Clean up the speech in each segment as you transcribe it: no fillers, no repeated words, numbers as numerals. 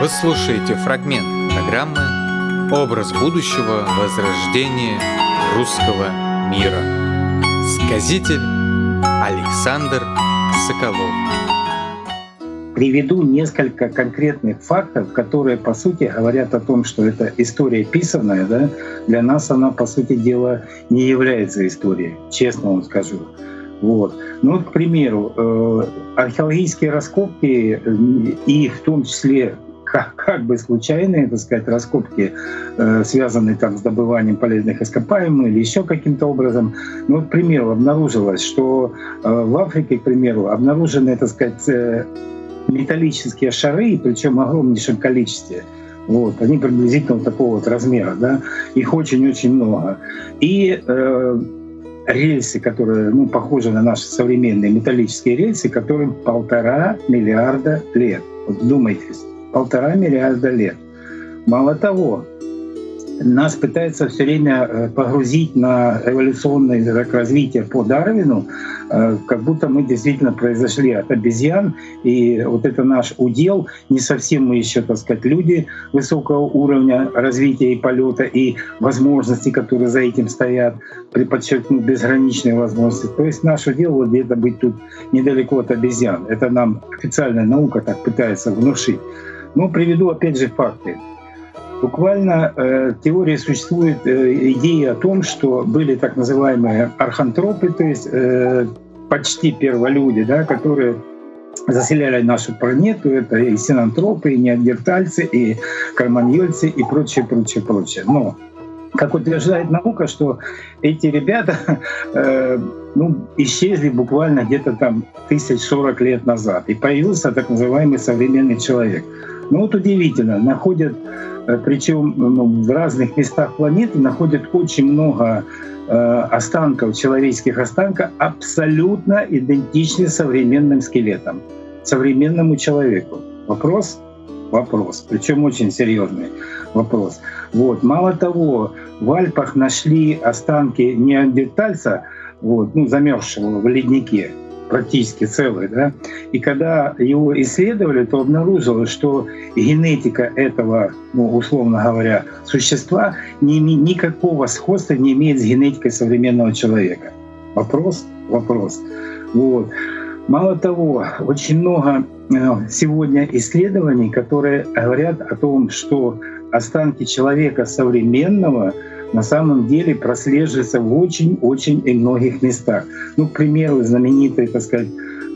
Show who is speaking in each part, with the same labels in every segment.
Speaker 1: Вы слушаете фрагмент программы «Образ будущего. Возрождение русского мира». Сказитель Александр Соколов.
Speaker 2: Приведу несколько конкретных фактов, которые, по сути, говорят о том, что это история писанная, да? Для нас она, по сути дела, не является историей, честно вам скажу. Вот. Ну вот, к примеру, археологические раскопки, и в том числе как бы случайные, так сказать, раскопки, связанные там с добыванием полезных ископаемых или еще каким-то образом. Ну, вот, к примеру, обнаружилось, что в Африке, к примеру, обнаружены, так сказать, металлические шары, причем в огромнейшем количестве. Вот, они приблизительно вот такого вот размера, да? Их очень-очень много. И рельсы, которые похожи на наши современные металлические рельсы, которым 1,5 миллиарда лет. Вот вдумайтесь, 1,5 миллиарда лет. Мало того, нас пытаются все время погрузить на эволюционное развитие по Дарвину, как будто мы действительно произошли от обезьян, и вот это наш удел, не совсем мы еще, так сказать, люди высокого уровня развития и полета, и возможностей, которые за этим стоят, подчеркну, безграничные возможности. То есть наш удел вот где-то быть тут недалеко от обезьян. Это нам официальная наука так пытается внушить. Но приведу опять же факты. Буквально в теории существует идея о том, что были так называемые архантропы, то есть почти перволюди, да, которые заселяли нашу планету. Это и синантропы, и неандертальцы, и кроманьольцы, и прочее, прочее, прочее. Но, как утверждает наука, что эти ребята исчезли буквально где-то там 1040 лет назад, и появился так называемый современный человек. Ну вот удивительно, находят, причем в разных местах планеты находят очень много останков, человеческих останков, абсолютно идентичны современным скелетам, современному человеку. Вопрос? Вопрос. Причем очень серьезный вопрос. Вот. Мало того, в Альпах нашли останки неандертальца, замерзшего в леднике, практически целый, да. И когда его исследовали, то обнаружилось, что генетика этого, условно говоря, существа никакого сходства не имеет с генетикой современного человека. Вопрос? Вопрос. Вот. Мало того, очень много сегодня исследований, которые говорят о том, что останки человека современного на самом деле прослеживается в очень-очень и многих местах. К примеру, знаменитая, так сказать,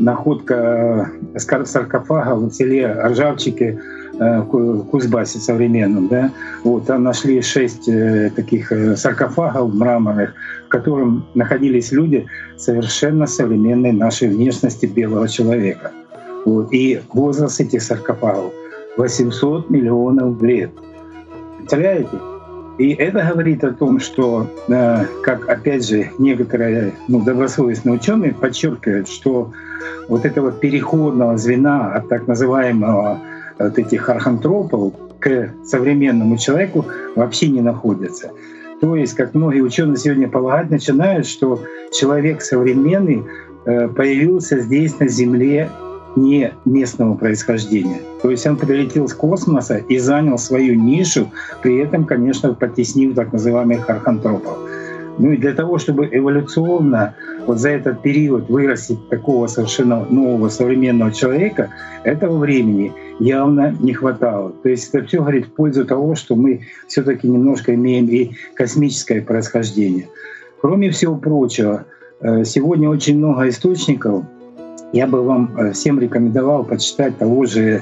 Speaker 2: находка саркофага в селе Ржавчики в Кузбассе современном. Да? Вот, там нашли 6 таких саркофагов мраморных, в котором находились люди совершенно современной нашей внешности белого человека. Вот. И возраст этих саркофагов 800 миллионов лет. Представляете? И это говорит о том, что, как опять же некоторые добросовестные ученые подчеркивают, что вот этого переходного звена от так называемого вот этих архантропов к современному человеку вообще не находится. То есть, как многие ученые сегодня полагать начинают, что человек современный появился здесь на Земле не местного происхождения. То есть он прилетел с космоса и занял свою нишу, при этом, конечно, потеснив так называемых архантропов. И для того, чтобы эволюционно вот за этот период вырастить такого совершенно нового современного человека, этого времени явно не хватало. То есть это все говорит в пользу того, что мы все-таки немножко имеем и космическое происхождение. Кроме всего прочего, сегодня очень много источников. Я бы вам всем рекомендовал почитать того же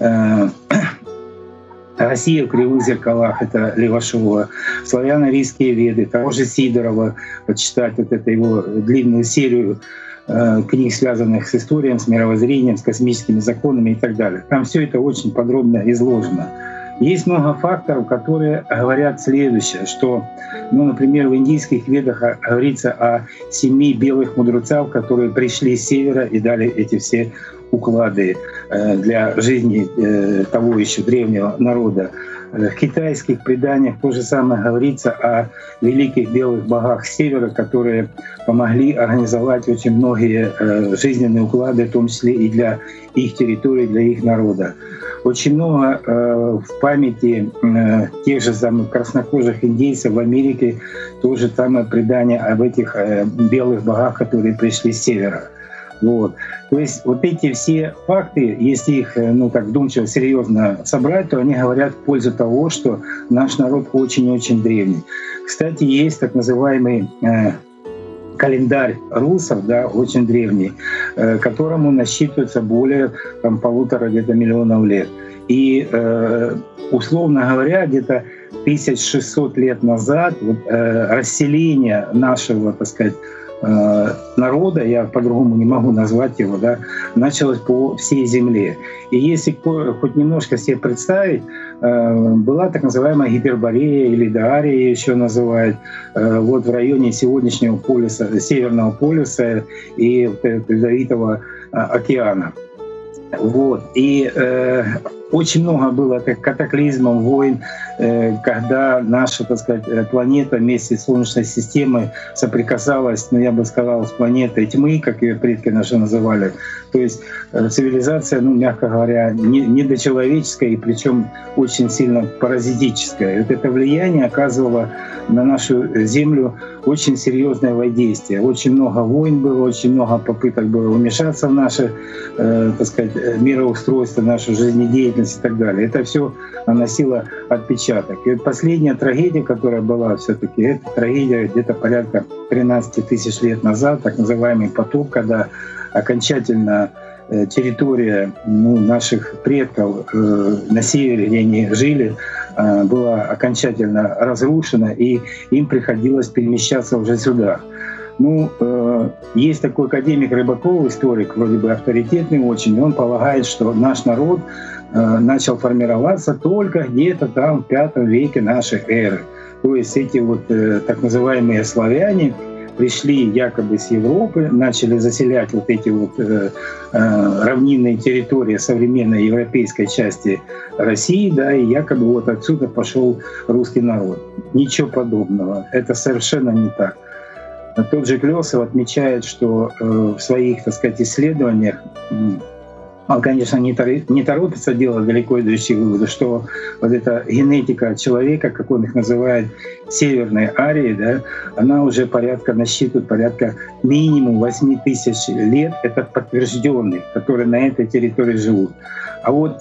Speaker 2: «Россия в кривых зеркалах», это Левашова, «Славяно-арийские веды», того же Сидорова, почитать вот эту его длинную серию книг, связанных с историей, с мировоззрением, с космическими законами и так далее. Там все это очень подробно изложено. Есть много факторов, которые говорят следующее, что, например, в индийских ведах говорится о 7 белых мудрецах, которые пришли с севера и дали эти все уклады для жизни того еще древнего народа. В китайских преданиях то же самое говорится о великих белых богах Севера, которые помогли организовать очень многие жизненные уклады, в том числе и для их территории, для их народа. Очень много в памяти тех же самых краснокожих индейцев в Америке тоже самое предание об этих белых богах, которые пришли с севера. Вот. То есть вот эти все факты, если их так вдумчиво, серьезно собрать, то они говорят в пользу того, что наш народ очень-очень древний. Кстати, есть так называемый календарь русов, да, очень древний, которому насчитывается более 1,5 где-то миллионов лет. И условно говоря, где-то 1600 лет назад вот, расселение нашего, так сказать, народа, я по-другому не могу назвать его, да, началось по всей земле. И если хоть немножко себе представить, была так называемая Гиперборея или Доария еще называют, вот в районе сегодняшнего полюса, Северного полюса и Ледовитого океана. Вот. И очень много было катаклизмов, войн, когда наша, так сказать, планета вместе с Солнечной системой соприкасалась, я бы сказал, с планетой тьмы, как ее предки наши называли. То есть цивилизация, мягко говоря, недочеловеческая, и причем очень сильно паразитическая. Вот это влияние оказывало на нашу Землю очень серьезное воздействие. Очень много войн было, очень много попыток было вмешаться в наше, так сказать, мироустройство, нашу жизнедеятельность и так далее. Это все наносило отпечаток. И вот последняя трагедия, которая была все-таки, это трагедия где-то порядка 13 тысяч лет назад, так называемый потоп, когда окончательно территория наших предков на севере, где они жили, была окончательно разрушена, и им приходилось перемещаться уже сюда. Есть такой академик Рыбаков, историк, вроде бы авторитетный очень, он полагает, что наш народ начал формироваться только где-то там в V веке нашей эры. То есть эти вот так называемые славяне пришли якобы с Европы, начали заселять вот эти вот равнинные территории современной европейской части России, да, и якобы вот отсюда пошел русский народ. Ничего подобного. Это совершенно не так. Тот же Клёсов отмечает, что в своих, так сказать, исследованиях он, конечно, не торопится делать далеко идущие выводы, что вот эта генетика человека, как он их называет, северной Арии, да, она уже насчитывает порядка минимум 8 тысяч лет, это подтвержденных, которые на этой территории живут. А вот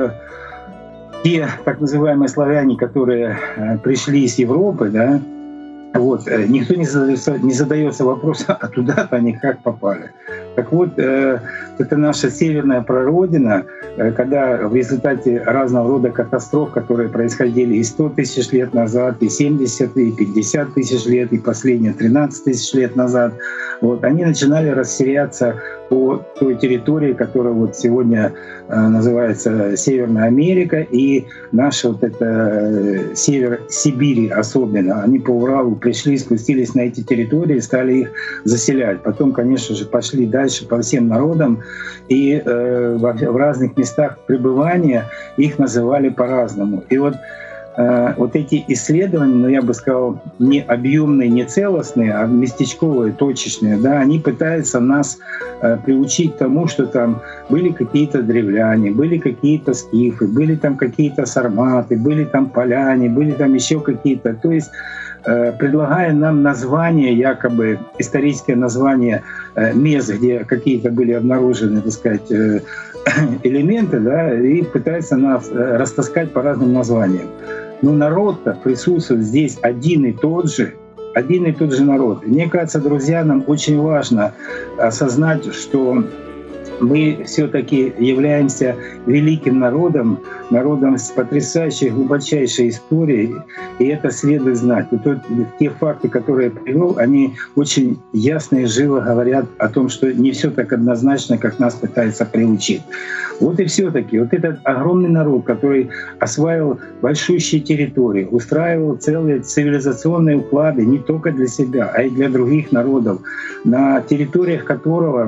Speaker 2: те так называемые славяне, которые пришли с Европы, да, вот, никто не задается вопросом, а туда-то они как попали. Так вот, это наша северная прародина, когда в результате разного рода катастроф, которые происходили и 100 тысяч лет назад, и 70, и 50 тысяч лет, и последние 13 тысяч лет назад, вот, они начинали расселяться по той территории, которая вот сегодня называется Северная Америка, и наша вот это север Сибири особенно. Они по Уралу пришли, спустились на эти территории, стали их заселять. Потом, конечно же, пошли дальше по всем народам, и в разных местах пребывания их называли по-разному. И вот эти исследования, я бы сказал, не объемные, не целостные, а местечковые, точечные, да, они пытаются нас приучить к тому, что там были какие-то древляне, были какие-то скифы, были там какие-то сарматы, были там поляне, были там еще какие-то. То есть предлагая нам название, якобы историческое название мест, где какие-то были обнаружены, так сказать, элементы, да, и пытается нас растаскать по разным названиям. Но народ-то присутствует здесь один и тот же народ. Мне кажется, друзья, нам очень важно осознать, что мы все-таки являемся великим народом с потрясающей, глубочайшей историей, и это следует знать. Вот те факты, которые я привел, они очень ясно и живо говорят о том, что не все так однозначно, как нас пытаются приучить. Вот и все-таки вот этот огромный народ, который осваивал большущие территории, устраивал целые цивилизационные уклады не только для себя, а и для других народов, на территориях которого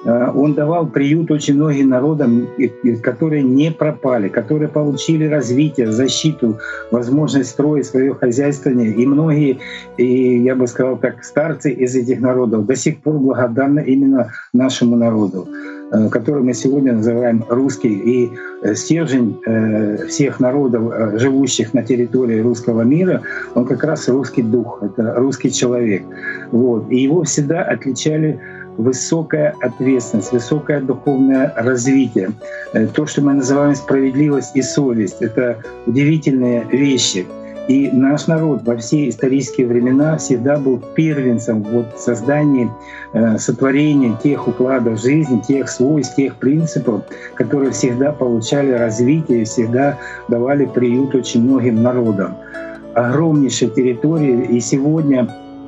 Speaker 2: Он давал приют очень многим народам, которые не пропали, которые получили развитие, защиту, возможность строить свое хозяйствование. И многие, и я бы сказал так, старцы из этих народов до сих пор благодарны именно нашему народу, который мы сегодня называем русский. И стержень всех народов, живущих на территории русского мира, он как раз русский дух, это русский человек. Вот. И его всегда отличали высокая ответственность, высокое духовное развитие. То, что мы называем справедливость и совесть, это удивительные вещи. И наш народ во все исторические времена всегда был первенцем в создании, сотворении тех укладов жизни, тех свойств, тех принципов, которые всегда получали развитие, всегда давали приют очень многим народам. Огромнейшие территории, и сегодня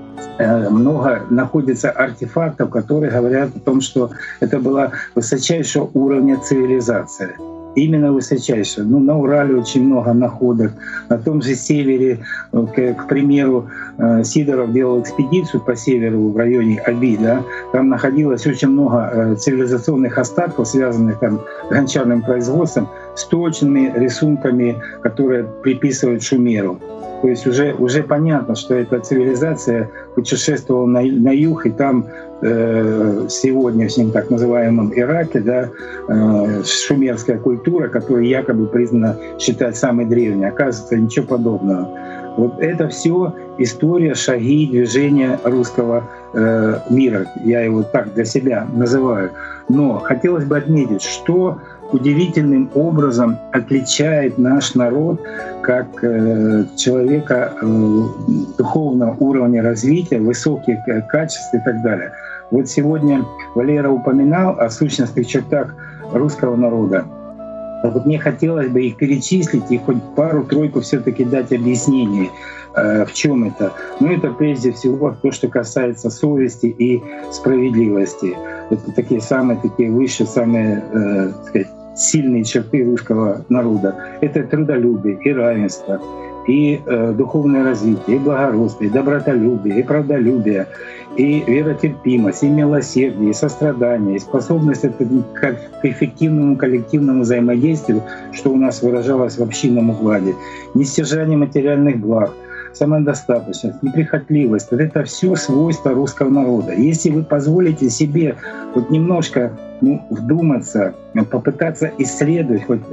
Speaker 2: много находится артефактов, которые говорят о том, что это была высочайшего уровня цивилизация. Именно высочайшая. На Урале очень много находок. На том же севере, к примеру, Сидоров делал экспедицию по северу в районе Аби. Да? Там находилось очень много цивилизационных остатков, связанных там с гончарным производством, с точными рисунками, которые приписывают Шумеру. То есть уже понятно, что эта цивилизация путешествовала на юг, и там в сегодняшнем так называемом Ираке, да, шумерская культура, которая якобы признана считать самой древней, оказывается, ничего подобного. Вот это все история, шаги, движения русского мира. Я его так для себя называю. Но хотелось бы отметить, что удивительным образом отличает наш народ как человека духовного уровня развития, высоких качеств и так далее. Вот сегодня Валера упоминал о сущностных чертах русского народа. Вот мне хотелось бы их перечислить и хоть пару-тройку все-таки дать объяснений, в чем это. Это прежде всего то, что касается совести и справедливости. Это такие высшие, самые, так сказать, сильные черты русского народа. Это трудолюбие и равенство, и духовное развитие, и благородство, и добротолюбие, и правдолюбие, и веротерпимость, и милосердие, и сострадание, и способность к эффективному коллективному взаимодействию, что у нас выражалось в общинном укладе, нестяжание материальных благ, самодостаточность, неприхотливость. Вот это все свойства русского народа. Если вы позволите себе хоть немножко вдуматься, попытаться исследовать хоть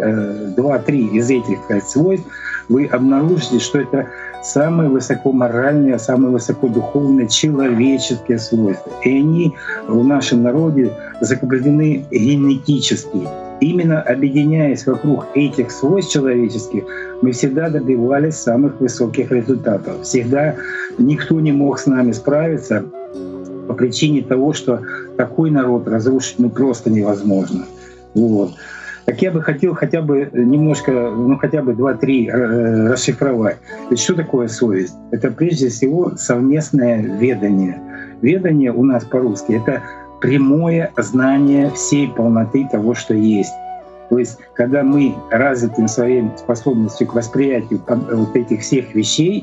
Speaker 2: 2-3 из этих свойств, вы обнаружите, что это самые высокоморальные, самые высокодуховные человеческие свойства. И они в нашем народе закреплены генетически. Именно объединяясь вокруг этих свойств человеческих, мы всегда добивались самых высоких результатов. Всегда никто не мог с нами справиться по причине того, что такой народ разрушить просто невозможно. Вот. Так я бы хотел хотя бы немножко, хотя бы 2-3 расшифровать. Ведь что такое совесть? Это прежде всего совместное ведание. Ведание у нас по-русски — это прямое знание всей полноты того, что есть. То есть, когда мы развиты своей способностью к восприятию вот этих всех вещей,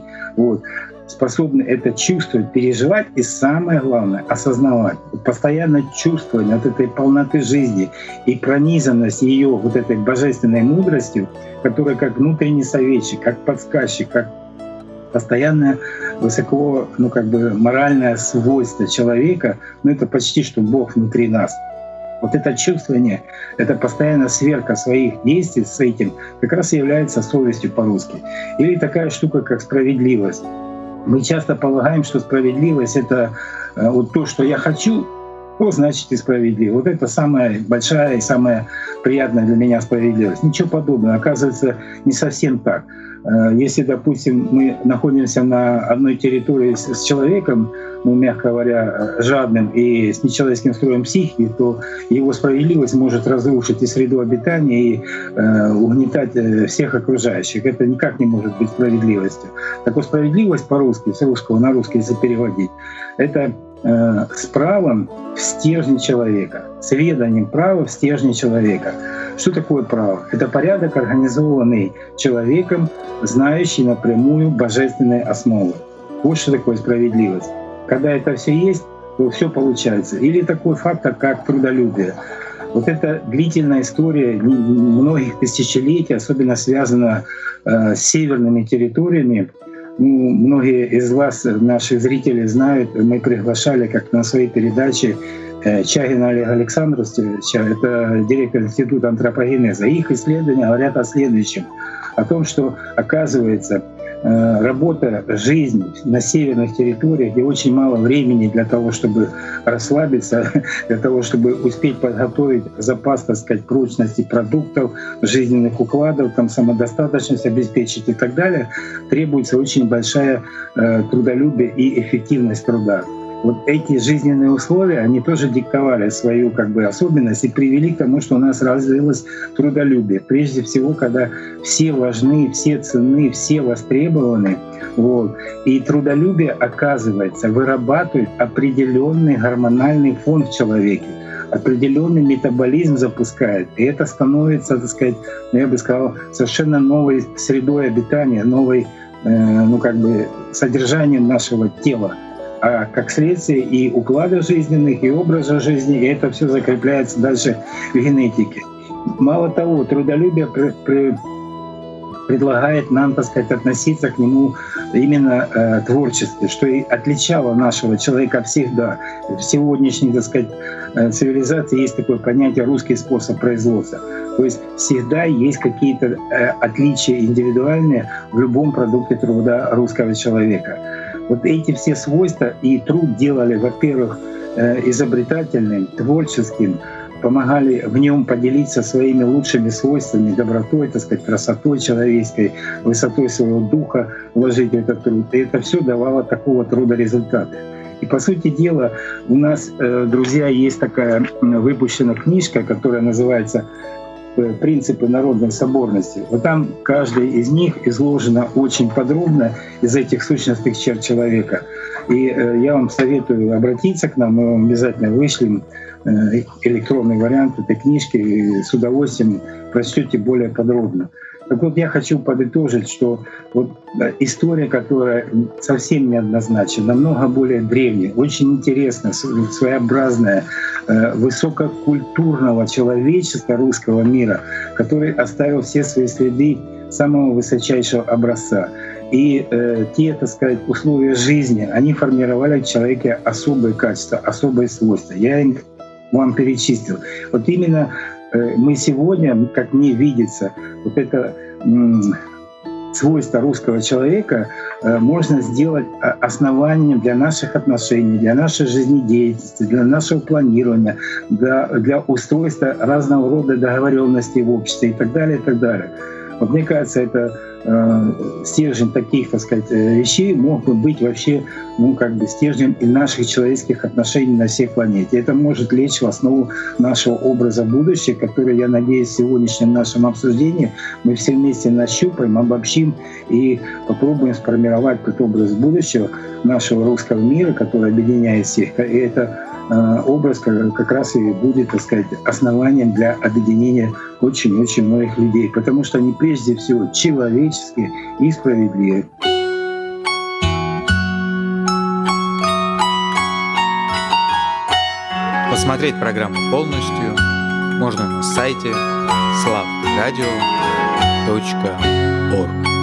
Speaker 2: способны это чувствовать, переживать и, самое главное, осознавать. Постоянно чувствование от этой полноты жизни и пронизанность ее вот этой божественной мудростью, которая как внутренний советчик, как подсказчик, как постоянное высоко, моральное свойство человека, это почти что Бог внутри нас. Вот это чувствование, это постоянная сверка своих действий с этим как раз и является совестью по-русски. Или такая штука, как справедливость. Мы часто полагаем, что справедливость — это вот то, что я хочу, то значит и справедливо. Вот это самая большая и самая приятная для меня справедливость. Ничего подобного. Оказывается, не совсем так. Если, допустим, мы находимся на одной территории с человеком, мягко говоря, жадным и с нечеловеческим строем психики, то его справедливость может разрушить и среду обитания, и угнетать всех окружающих. Это никак не может быть справедливостью. Так вот, справедливость по-русски, с русского на русский, если переводить, это с правом в стержне человека, с веданием права в стержне человека. Что такое право? Это порядок, организованный человеком, знающий напрямую божественные основы. Вот что такое справедливость. Когда это все есть, то все получается. Или такой фактор, как трудолюбие. Вот эта длительная история многих тысячелетий, особенно связана с северными территориями. Многие из вас, наших зрителей, знают, мы приглашали как на своей передаче Чагина Олега Александровича, это директор Института антропогенеза. Их исследования говорят о следующем, о том, что, оказывается, работа, жизнь на северных территориях, где очень мало времени для того, чтобы расслабиться, для того, чтобы успеть подготовить запас, так сказать, прочности продуктов, жизненных укладов, там, самодостаточность обеспечить и так далее, требуется очень большая трудолюбие и эффективность труда. Вот эти жизненные условия, они тоже диктовали свою особенность и привели к тому, что у нас развилось трудолюбие. Прежде всего, когда все важны, все ценны, все востребованы. Вот. И трудолюбие, оказывается, вырабатывает определенный гормональный фон в человеке, определенный метаболизм запускает. И это становится, так сказать, я бы сказал, совершенно новой средой обитания, новой содержанием нашего тела. А как следствие и укладов жизненных, и образа жизни, и это все закрепляется дальше в генетике. Мало того, трудолюбие предлагает нам, так сказать, относиться к нему именно творчески, что и отличало нашего человека всегда. В сегодняшней, так сказать, цивилизации есть такое понятие «русский способ производства». То есть всегда есть какие-то отличия индивидуальные в любом продукте труда русского человека. Вот эти все свойства и труд делали, во-первых, изобретательным, творческим, помогали в нем поделиться своими лучшими свойствами, добротой, так сказать, красотой человеческой, высотой своего духа вложить в этот труд. И это все давало такого труда результаты. И, по сути дела, у нас, друзья, есть такая выпущена книжка, которая называется «Принципы народной соборности». Вот там каждый из них изложено очень подробно из этих сущностных черт человека. И я вам советую обратиться к нам, мы вам обязательно вышлем электронный вариант этой книжки, и с удовольствием прочтете более подробно. Так вот, я хочу подытожить, что вот история, которая совсем неоднозначна, намного более древняя, очень интересная, своеобразная, высококультурного человечества русского мира, который оставил все свои следы самого высочайшего образца. И те, так сказать, условия жизни, они формировали в человеке особые качества, особые свойства. Я их вам перечислил. Вот именно мы сегодня, как мне видится, вот это свойство русского человека можно сделать основанием для наших отношений, для нашей жизнедеятельности, для нашего планирования, для устройства разного рода договоренностей в обществе и так далее, и так далее. Вот мне кажется, это стержень таких, так сказать, вещей мог бы быть вообще, стержнем и наших человеческих отношений на всей планете. Это может лечь в основу нашего образа будущего, который, я надеюсь, в сегодняшнем нашем обсуждении мы все вместе нащупаем, обобщим и попробуем сформировать тот образ будущего нашего русского мира, который объединяет всех. И это образ как раз и будет, так сказать, основанием для объединения очень-очень многих людей, потому что они прежде всего человеческие и справедливые.
Speaker 1: Посмотреть программу полностью можно на сайте slavradio.org.